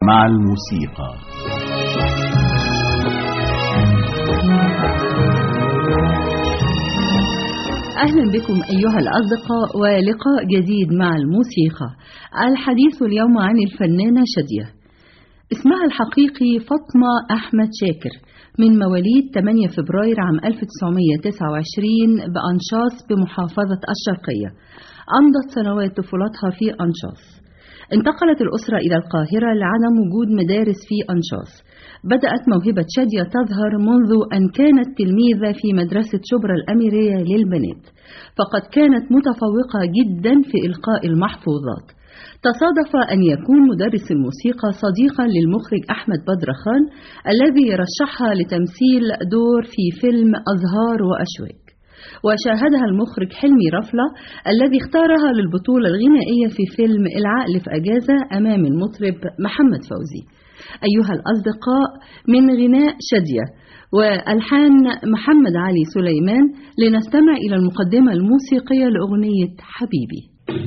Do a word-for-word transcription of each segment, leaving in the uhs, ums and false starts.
مع الموسيقى. أهلا بكم أيها الأصدقاء ولقاء جديد مع الموسيقى. الحديث اليوم عن الفنانة شادية. اسمها الحقيقي فاطمة أحمد شاكر، من مواليد ثمانية فبراير عام ألف وتسعمائة وتسعة وعشرين بأنشاص بمحافظة الشرقية. أمضت سنوات طفولتها في أنشاص. انتقلت الأسرة إلى القاهرة لعدم وجود مدارس في أنشاص. بدأت موهبة شادية تظهر منذ أن كانت تلميذة في مدرسة شبرا الأميرية للبنات، فقد كانت متفوقة جدا في إلقاء المحفوظات. تصادف أن يكون مدرس الموسيقى صديقا للمخرج أحمد بدرخان الذي رشحها لتمثيل دور في فيلم أزهار وأشواك، وشاهدها المخرج حلمي رفلة الذي اختارها للبطولة الغنائية في فيلم العقل في أجازة أمام المطرب محمد فوزي. أيها الأصدقاء، من غناء شادية وألحان محمد علي سليمان لنستمع إلى المقدمة الموسيقية لأغنية حبيبي.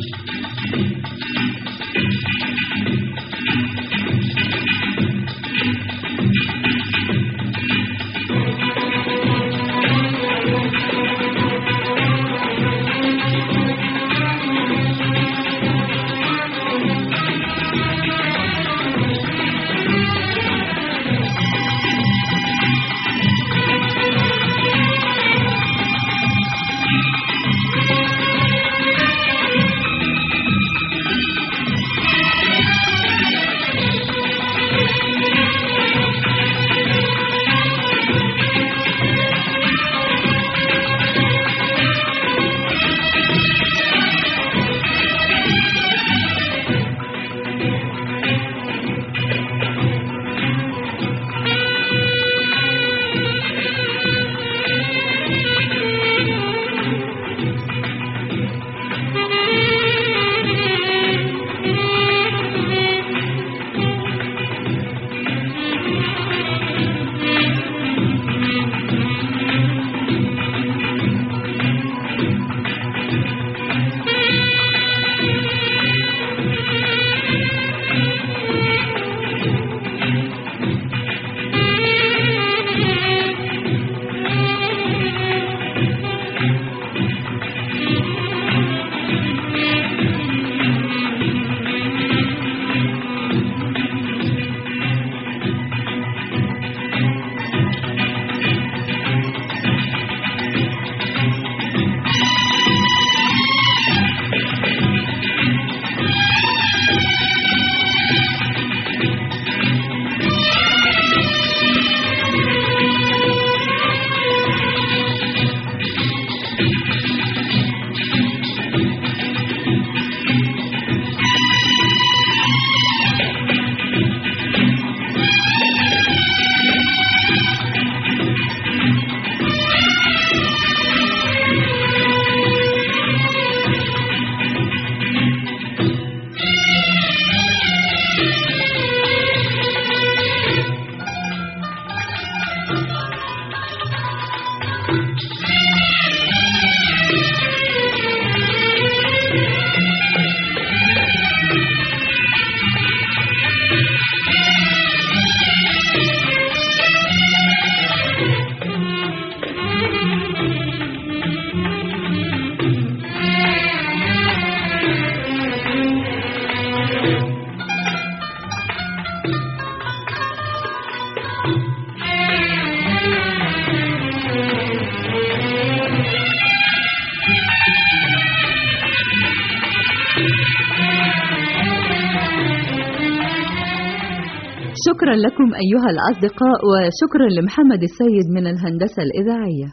شكرا لكم أيها الأصدقاء، وشكرا لمحمد السيد من الهندسة الإذاعية.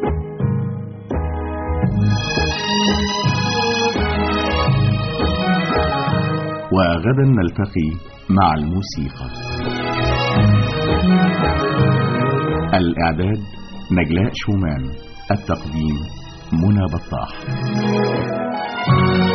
وغدا نلتقي مع الموسيقى. الإعداد نجلاء شومان، التقديم منى بطاح.